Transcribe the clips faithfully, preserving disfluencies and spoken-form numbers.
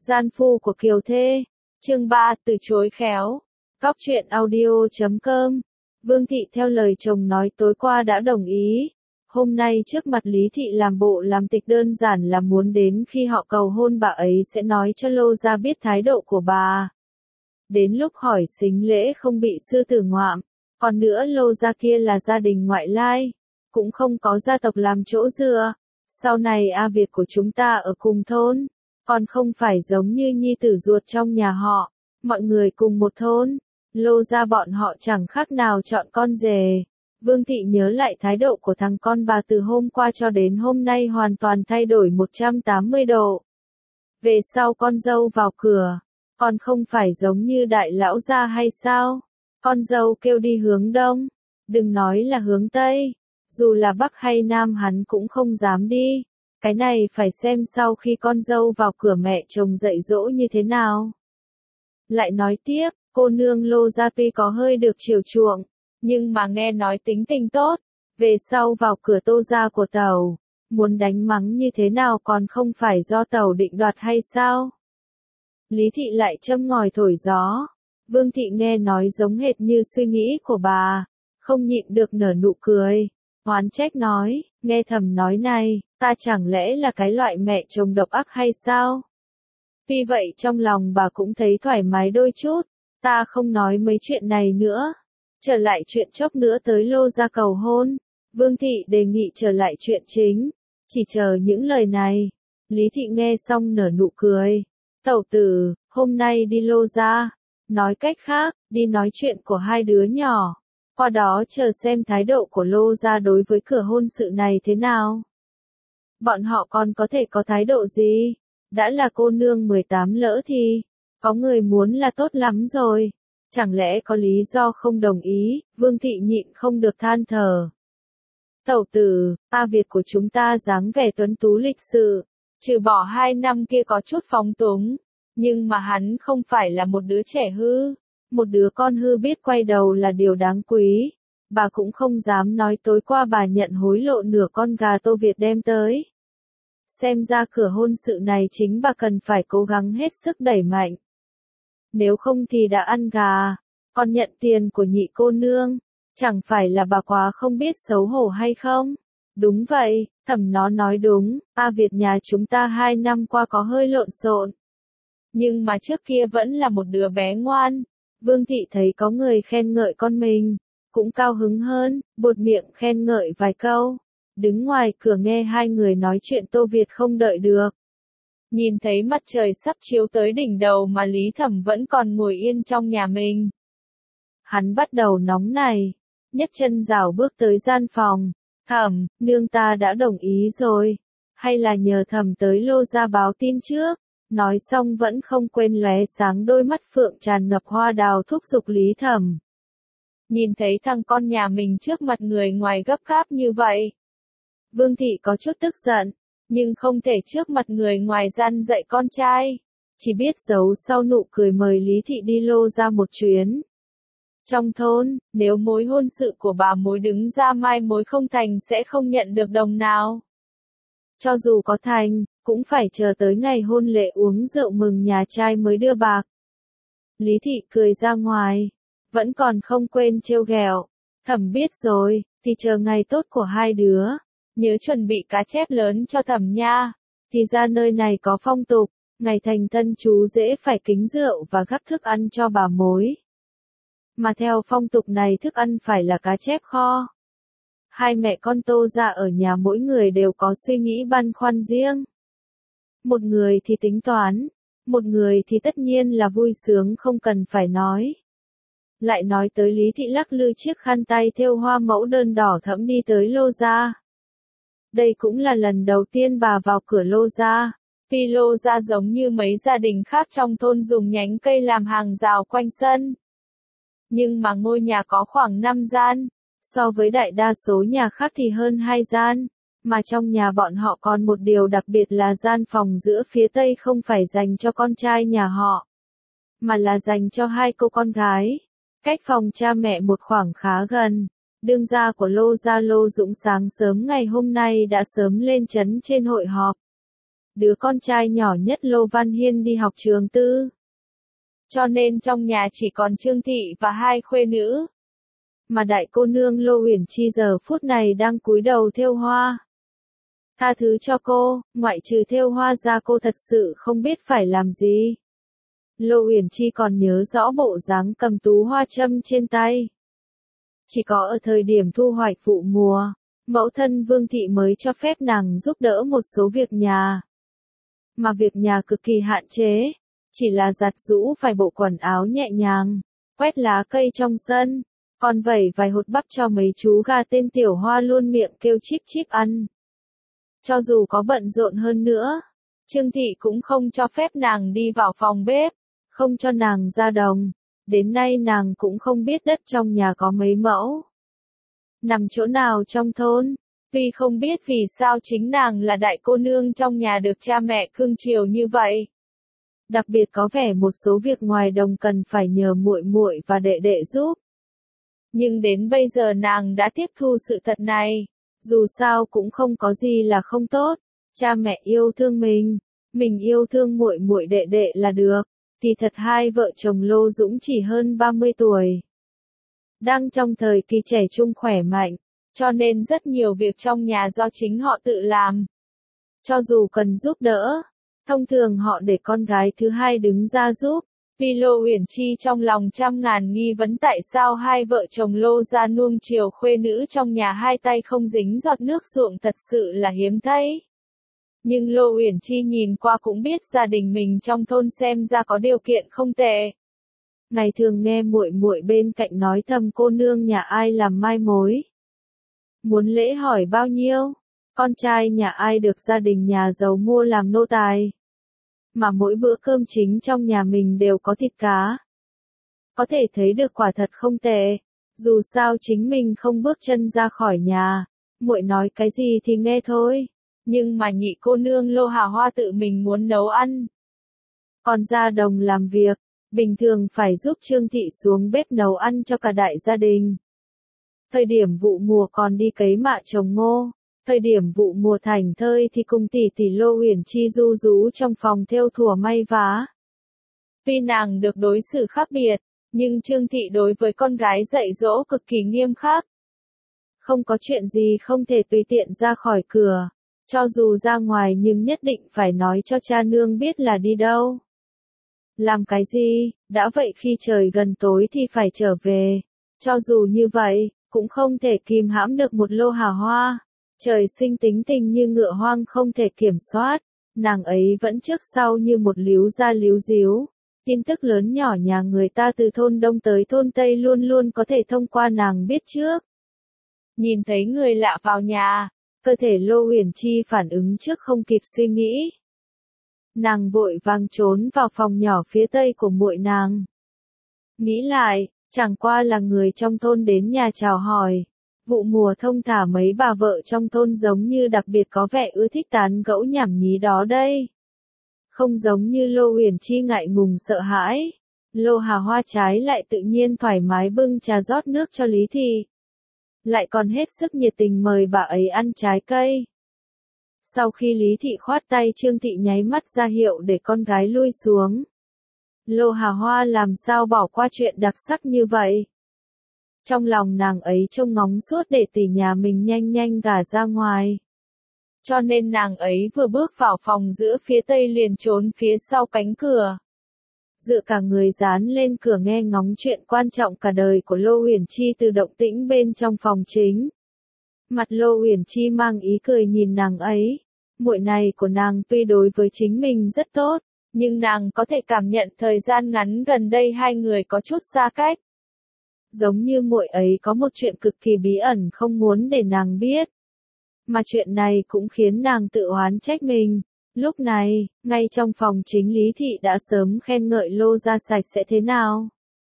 Gian phu của Kiều Thê. Chương ba, từ chối khéo. Góc truyện audio chấm com. Vương Thị theo lời chồng nói tối qua đã đồng ý. Hôm nay trước mặt Lý Thị làm bộ làm tịch đơn giản là muốn đến khi họ cầu hôn bà ấy sẽ nói cho Lô gia biết thái độ của bà. Đến lúc hỏi sính lễ không bị sư tử ngoạm. Còn nữa Lô gia kia là gia đình ngoại lai. Cũng không có gia tộc làm chỗ dựa. Sau này A Việt của chúng ta ở cùng thôn. Còn không phải giống như nhi tử ruột trong nhà họ. Mọi người cùng một thôn. Lô gia bọn họ chẳng khác nào chọn con rể. Vương Thị nhớ lại thái độ của thằng con bà từ hôm qua cho đến hôm nay hoàn toàn thay đổi một trăm tám mươi độ. Về sau con dâu vào cửa. Còn không phải giống như đại lão gia hay sao? Con dâu kêu đi hướng đông. Đừng nói là hướng tây. Dù là bắc hay nam hắn cũng không dám đi. Cái này phải xem sau khi con dâu vào cửa mẹ chồng dạy dỗ như thế nào. Lại nói tiếp, cô nương Lô gia tuy có hơi được chiều chuộng, nhưng mà nghe nói tính tình tốt. Về sau vào cửa Tô gia của Tẩu, muốn đánh mắng như thế nào còn không phải do Tẩu định đoạt hay sao? Lý Thị lại châm ngòi thổi gió. Vương Thị nghe nói giống hệt như suy nghĩ của bà, không nhịn được nở nụ cười. Oán trách nói, nghe thầm nói này, ta chẳng lẽ là cái loại mẹ chồng độc ác hay sao? Tuy vậy trong lòng bà cũng thấy thoải mái đôi chút, ta không nói mấy chuyện này nữa. Trở lại chuyện chốc nữa tới Lô gia cầu hôn, Vương Thị đề nghị trở lại chuyện chính, chỉ chờ những lời này. Lý Thị nghe xong nở nụ cười, tẩu tử, hôm nay đi Lô gia, nói cách khác, đi nói chuyện của hai đứa nhỏ. Qua đó chờ xem thái độ của Lô gia đối với cửa hôn sự này thế nào. Bọn họ còn có thể có thái độ gì? Đã là cô nương mười tám lỡ thì, có người muốn là tốt lắm rồi. Chẳng lẽ có lý do không đồng ý? Vương Thị nhịn không được than thở. Tẩu tử, A Việt của chúng ta dáng vẻ tuấn tú lịch sự, trừ bỏ hai năm kia có chút phóng túng, nhưng mà hắn không phải là một đứa trẻ hư. Một đứa con hư biết quay đầu là điều đáng quý. Bà cũng không dám nói tối qua bà nhận hối lộ nửa con gà Tô Việt đem tới. Xem ra cửa hôn sự này chính bà cần phải cố gắng hết sức đẩy mạnh. Nếu không thì đã ăn gà, còn nhận tiền của nhị cô nương, chẳng phải là bà quá không biết xấu hổ hay không? Đúng vậy, thẩm nó nói đúng, A Việt nhà chúng ta hai năm qua có hơi lộn xộn. Nhưng mà trước kia vẫn là một đứa bé ngoan. Vương Thị thấy có người khen ngợi con mình, cũng cao hứng hơn, buột miệng khen ngợi vài câu. Đứng ngoài cửa nghe hai người nói chuyện Tô Việt không đợi được. Nhìn thấy mặt trời sắp chiếu tới đỉnh đầu mà Lý Thẩm vẫn còn ngồi yên trong nhà mình. Hắn bắt đầu nóng này, nhấc chân rảo bước tới gian phòng. Thẩm, nương ta đã đồng ý rồi. Hay là nhờ Thẩm tới Lô gia báo tin trước. Nói xong vẫn không quên lóe sáng đôi mắt phượng tràn ngập hoa đào thúc giục Lý Thẩm. Nhìn thấy thằng con nhà mình trước mặt người ngoài gấp gáp như vậy. Vương Thị có chút tức giận, nhưng không thể trước mặt người ngoài gian dạy con trai. Chỉ biết giấu sau nụ cười mời Lý Thị đi Lô ra một chuyến. Trong thôn, nếu mối hôn sự của bà mối đứng ra mai mối không thành sẽ không nhận được đồng nào. Cho dù có thành, cũng phải chờ tới ngày hôn lễ uống rượu mừng nhà trai mới đưa bạc. Lý Thị cười ra ngoài, vẫn còn không quên trêu ghẹo. Thẩm biết rồi, thì chờ ngày tốt của hai đứa. Nhớ chuẩn bị cá chép lớn cho Thẩm nha. Thì ra nơi này có phong tục, ngày thành thân chú dễ phải kính rượu và gắp thức ăn cho bà mối. Mà theo phong tục này thức ăn phải là cá chép kho. Hai mẹ con Tô gia ở nhà mỗi người đều có suy nghĩ băn khoăn riêng. Một người thì tính toán, một người thì tất nhiên là vui sướng không cần phải nói. Lại nói tới Lý Thị lắc lư chiếc khăn tay thêu hoa mẫu đơn đỏ thẫm đi tới Lô gia. Đây cũng là lần đầu tiên bà vào cửa Lô gia. Tuy Lô gia giống như mấy gia đình khác trong thôn dùng nhánh cây làm hàng rào quanh sân. Nhưng mà ngôi nhà có khoảng năm gian, so với đại đa số nhà khác thì hơn hai gian. Mà trong nhà bọn họ còn một điều đặc biệt là gian phòng giữa phía tây không phải dành cho con trai nhà họ, mà là dành cho hai cô con gái. Cách phòng cha mẹ một khoảng khá gần. Đương gia của Lô gia Lô Dũng sáng sớm ngày hôm nay đã sớm lên trấn trên hội họp. đứa con trai nhỏ nhất Lô Văn Hiên đi học trường tư. Cho nên trong nhà chỉ còn Trương Thị và hai khuê nữ. Mà đại cô nương Lô Uyển Chi giờ phút này đang cúi đầu thêu hoa. Tha thứ cho cô, ngoại trừ thêu hoa ra cô thật sự không biết phải làm gì. Lô Uyển Chi còn nhớ rõ bộ dáng cầm tú hoa châm trên tay. Chỉ có ở thời điểm thu hoạch vụ mùa, mẫu thân Vương Thị mới cho phép nàng giúp đỡ một số việc nhà. Mà việc nhà cực kỳ hạn chế, chỉ là giặt giũ vài bộ quần áo nhẹ nhàng, quét lá cây trong sân, còn vẩy vài hột bắp cho mấy chú gà tên Tiểu Hoa luôn miệng kêu chíp chíp ăn. Cho dù có bận rộn hơn nữa, Trương Thị cũng không cho phép nàng đi vào phòng bếp, không cho nàng ra đồng. Đến nay nàng cũng không biết đất trong nhà có mấy mẫu, nằm chỗ nào trong thôn. Tuy không biết vì sao chính nàng là đại cô nương trong nhà được cha mẹ cưng chiều như vậy. Đặc biệt có vẻ một số việc ngoài đồng cần phải nhờ muội muội và đệ đệ giúp. Nhưng đến bây giờ nàng đã tiếp thu sự thật này. Dù sao cũng không có gì là không tốt. Cha mẹ yêu thương mình, mình yêu thương muội muội đệ đệ là được. Thì thật hai vợ chồng Lô Dũng chỉ hơn ba mươi tuổi. Đang trong thời kỳ trẻ trung khỏe mạnh, cho nên rất nhiều việc trong nhà do chính họ tự làm. Cho dù cần giúp đỡ, thông thường họ để con gái thứ hai đứng ra giúp. Vì Lô Uyển Chi trong lòng trăm ngàn nghi vấn tại sao hai vợ chồng Lô gia nuông chiều khuê nữ trong nhà hai tay không dính giọt nước ruộng thật sự là hiếm thấy. Nhưng Lô Uyển Chi nhìn qua cũng biết gia đình mình trong thôn xem ra có điều kiện không tệ. Ngày thường nghe muội muội bên cạnh nói thầm cô nương nhà ai làm mai mối. Muốn lễ hỏi bao nhiêu, con trai nhà ai được gia đình nhà giàu mua làm nô tài. Mà mỗi bữa cơm chính trong nhà mình đều có thịt cá. Có thể thấy được quả thật không tệ. Dù sao chính mình không bước chân ra khỏi nhà, muội nói cái gì thì nghe thôi. Nhưng mà nhị cô nương Lô Hà Hoa tự mình muốn nấu ăn. Còn ra đồng làm việc, bình thường phải giúp Trương Thị xuống bếp nấu ăn cho cả đại gia đình. Thời điểm vụ mùa còn đi cấy mạ trồng ngô. Thời điểm vụ mùa thảnh thơi thì cùng tỷ tỷ Lô Uyển Chi du rú trong phòng thêu thùa may vá. Tuy nàng được đối xử khác biệt, nhưng Trương Thị đối với con gái dạy dỗ cực kỳ nghiêm khắc. Không có chuyện gì không thể tùy tiện ra khỏi cửa, cho dù ra ngoài nhưng nhất định phải nói cho cha nương biết là đi đâu. Làm cái gì, đã vậy khi trời gần tối thì phải trở về. Cho dù như vậy, cũng không thể kìm hãm được một Lô Hà Hoa. Trời sinh tính tình như ngựa hoang không thể kiểm soát, nàng ấy vẫn trước sau như một líu ra líu díu. Tin tức lớn nhỏ nhà người ta từ thôn Đông tới thôn Tây luôn luôn có thể thông qua nàng biết trước. Nhìn thấy người lạ vào nhà, cơ thể Lô Uyển Chi phản ứng trước không kịp suy nghĩ. Nàng vội vàng trốn vào phòng nhỏ phía tây của muội nàng. Nghĩ lại, chẳng qua là người trong thôn đến nhà chào hỏi. Vụ mùa thông thả mấy bà vợ trong thôn giống như đặc biệt có vẻ ưa thích tán gẫu nhảm nhí đó đây. Không giống như Lô Uyển Chi ngại ngùng sợ hãi. Lô Hà Hoa trái lại tự nhiên thoải mái bưng trà rót nước cho Lý Thị. Lại còn hết sức nhiệt tình mời bà ấy ăn trái cây. Sau khi Lý Thị khoát tay Trương Thị nháy mắt ra hiệu để con gái lui xuống. Lô Hà Hoa làm sao bỏ qua chuyện đặc sắc như vậy. Trong lòng nàng ấy trông ngóng suốt để tỷ nhà mình nhanh nhanh gả ra ngoài. Cho nên nàng ấy vừa bước vào phòng giữa phía tây liền trốn phía sau cánh cửa. Dựa cả người dán lên cửa nghe ngóng chuyện quan trọng cả đời của Lô Uyển Chi từ động tĩnh bên trong phòng chính. Mặt Lô Uyển Chi mang ý cười nhìn nàng ấy. Muội này của nàng tuy đối với chính mình rất tốt, nhưng nàng có thể cảm nhận thời gian ngắn gần đây hai người có chút xa cách. Giống như muội ấy có một chuyện cực kỳ bí ẩn không muốn để nàng biết. Mà chuyện này cũng khiến nàng tự oán trách mình. Lúc này, ngay trong phòng chính Lý Thị đã sớm khen ngợi Lô gia sạch sẽ thế nào.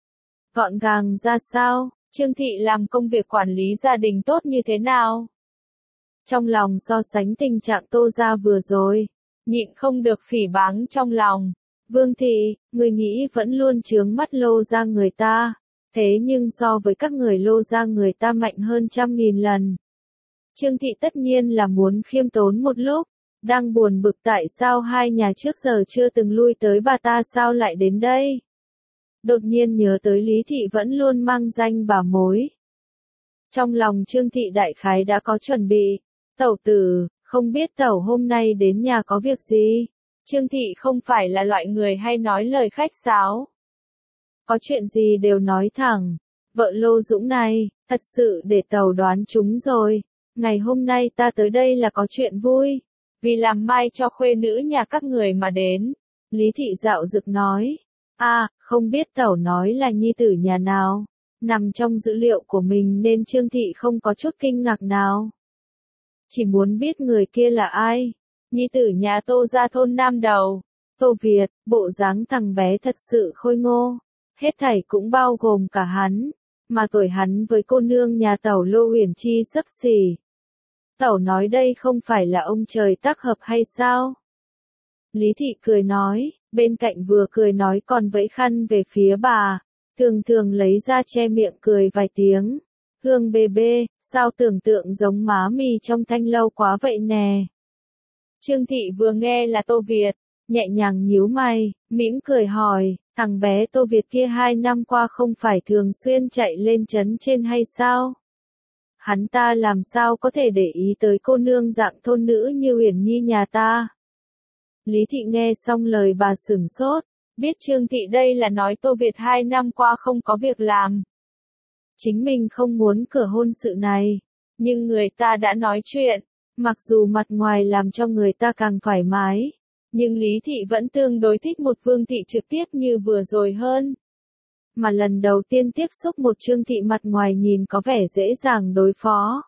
Gọn gàng ra sao, Trương Thị làm công việc quản lý gia đình tốt như thế nào. Trong lòng so sánh tình trạng Tô gia vừa rồi, nhịn không được phỉ báng trong lòng. Vương Thị, người nghĩ vẫn luôn chướng mắt Lô gia người ta. Thế nhưng so với các người Lô gia người ta mạnh hơn trăm nghìn lần. Trương Thị tất nhiên là muốn khiêm tốn một lúc, Đang buồn bực tại sao hai nhà trước giờ chưa từng lui tới bà ta sao lại đến đây. Đột nhiên nhớ tới Lý Thị vẫn luôn mang danh bà mối. Trong lòng Trương Thị đại khái đã có chuẩn bị. Tẩu tử, không biết tẩu hôm nay đến nhà có việc gì? Trương Thị không phải là loại người hay nói lời khách sáo. Có chuyện gì đều nói thẳng. Vợ Lô Dũng này, thật sự để tẩu đoán chúng rồi. Ngày hôm nay ta tới đây là có chuyện vui. Vì làm mai cho khuê nữ nhà các người mà đến. Lý Thị dạo dực nói. À, không biết tẩu nói là nhi tử nhà nào. Nằm trong dữ liệu của mình nên Trương Thị không có chút kinh ngạc nào. Chỉ muốn biết người kia là ai. Nhi tử nhà Tô ra thôn Nam Đầu. Tô Việt, bộ dáng thằng bé thật sự khôi ngô. Hết thảy cũng bao gồm cả hắn. Mà tuổi hắn với cô nương nhà tẩu Lô Huyền Chi xấp xỉ. Tẩu nói đây không phải là ông trời tác hợp hay sao? Lý Thị cười nói, bên cạnh vừa cười nói còn vẫy khăn về phía bà. Thường thường lấy ra che miệng cười vài tiếng. Hương bê bê, sao tưởng tượng giống má mì trong thanh lâu quá vậy nè. Trương Thị vừa nghe là Tô Việt, nhẹ nhàng nhíu mày, mỉm cười hỏi, thằng bé Tô Việt kia hai năm qua không phải thường xuyên chạy lên trấn trên hay sao? Hắn ta làm sao có thể để ý tới cô nương dạng thôn nữ như Uyển Nhi nhà ta? Lý Thị nghe xong lời bà sửng sốt, biết Trương Thị đây là nói Tô Việt hai năm qua không có việc làm. Chính mình không muốn cửa hôn sự này, nhưng người ta đã nói chuyện, mặc dù mặt ngoài làm cho người ta càng thoải mái, nhưng Lý Thị vẫn tương đối thích một Vương Thị trực tiếp như vừa rồi hơn. Mà lần đầu tiên tiếp xúc một Trương Thị mặt ngoài nhìn có vẻ dễ dàng đối phó.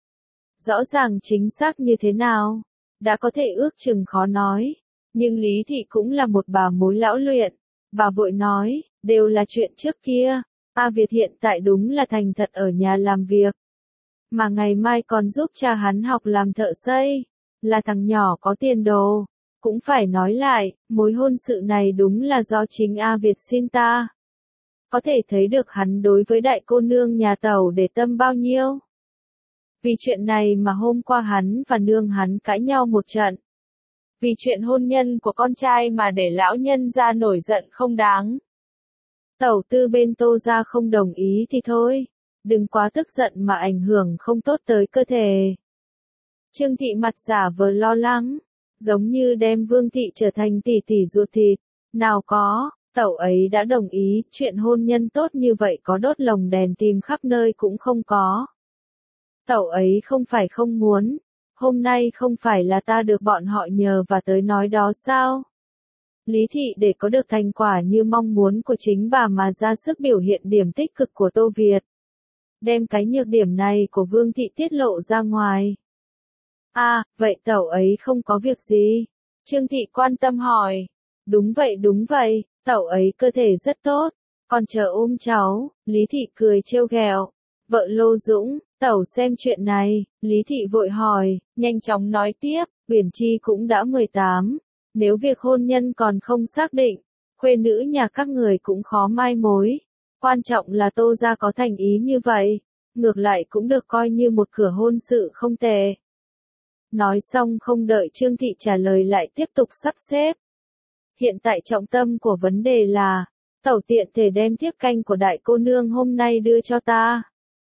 Rõ ràng chính xác như thế nào, đã có thể ước chừng khó nói, nhưng Lý Thị cũng là một bà mối lão luyện. Bà vội nói, đều là chuyện trước kia, A Việt hiện tại đúng là thành thật ở nhà làm việc. Mà ngày mai còn giúp cha hắn học làm thợ xây, là thằng nhỏ có tiền đồ. Cũng phải nói lại, mối hôn sự này đúng là do chính A Việt xin ta. Có thể thấy được hắn đối với đại cô nương nhà tẩu để tâm bao nhiêu. Vì chuyện này mà hôm qua hắn và nương hắn cãi nhau một trận. Vì chuyện hôn nhân của con trai mà để lão nhân ra nổi giận không đáng. Tẩu tư bên Tô ra không đồng ý thì thôi, đừng quá tức giận mà ảnh hưởng không tốt tới cơ thể. Trương Thị mặt giả vờ lo lắng, giống như đem Vương Thị trở thành tỷ tỷ ruột thịt. Nào có, tẩu ấy đã đồng ý, chuyện hôn nhân tốt như vậy có đốt lồng đèn tìm khắp nơi cũng không có. Tẩu ấy không phải không muốn, hôm nay không phải là ta được bọn họ nhờ và tới nói đó sao? Lý Thị để có được thành quả như mong muốn của chính bà mà ra sức biểu hiện điểm tích cực của Tô Việt. Đem cái nhược điểm này của Vương Thị tiết lộ ra ngoài. À, vậy tẩu ấy không có việc gì? Trương Thị quan tâm hỏi. Đúng vậy đúng vậy, tẩu ấy cơ thể rất tốt, còn chờ ôm cháu. Lý Thị cười trêu ghẹo. Vợ Lô Dũng, tẩu xem chuyện này. Lý Thị vội hỏi, nhanh chóng nói tiếp, Uyển Chi cũng đã mười tám. Nếu việc hôn nhân còn không xác định, khuê nữ nhà các người cũng khó mai mối. Quan trọng là Tô gia có thành ý như vậy, ngược lại cũng được coi như một cửa hôn sự không tệ. Nói xong không đợi Trương Thị trả lời lại tiếp tục sắp xếp. Hiện tại trọng tâm của vấn đề là, tẩu tiện thể đem tiếp canh của đại cô nương hôm nay đưa cho ta.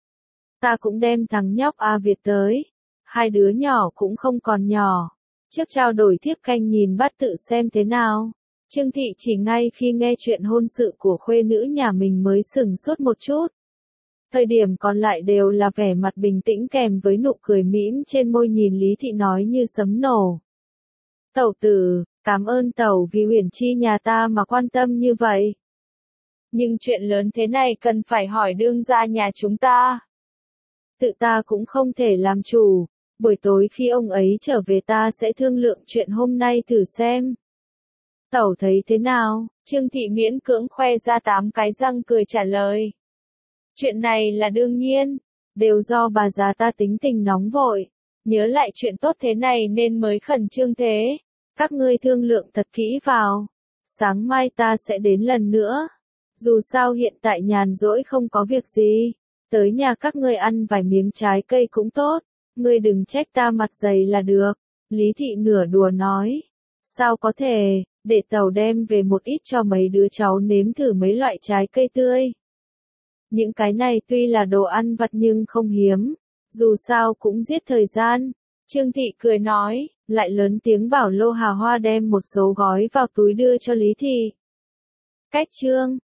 Ta cũng đem thằng nhóc A Việt tới, hai đứa nhỏ cũng không còn nhỏ. Trước trao đổi thiếp canh nhìn bắt tự xem thế nào. Trương Thị chỉ ngay khi nghe chuyện hôn sự của khuê nữ nhà mình mới sừng sốt một chút. Thời điểm còn lại đều là vẻ mặt bình tĩnh kèm với nụ cười mỉm trên môi nhìn Lý Thị nói như sấm nổ. Tẩu tử, cảm ơn tẩu vì Uyển Chi nhà ta mà quan tâm như vậy. Nhưng chuyện lớn thế này cần phải hỏi đương gia nhà chúng ta. Tự ta cũng không thể làm chủ. Buổi tối khi ông ấy trở về ta sẽ thương lượng chuyện hôm nay thử xem. Tẩu thấy thế nào? Trương Thị miễn cưỡng khoe ra tám cái răng cười trả lời. Chuyện này là đương nhiên, đều do bà già ta tính tình nóng vội. Nhớ lại chuyện tốt thế này nên mới khẩn trương thế. Các ngươi thương lượng thật kỹ vào. Sáng mai ta sẽ đến lần nữa. Dù sao hiện tại nhàn rỗi không có việc gì. Tới nhà các ngươi ăn vài miếng trái cây cũng tốt. Ngươi đừng trách ta mặt dày là được. Lý Thị nửa đùa nói. Sao có thể, để tàu đem về một ít cho mấy đứa cháu nếm thử mấy loại trái cây tươi. Những cái này tuy là đồ ăn vặt nhưng không hiếm, dù sao cũng giết thời gian. Trương Thị cười nói, lại lớn tiếng bảo Lô Hà Hoa đem một số gói vào túi đưa cho Lý Thị. Cách chương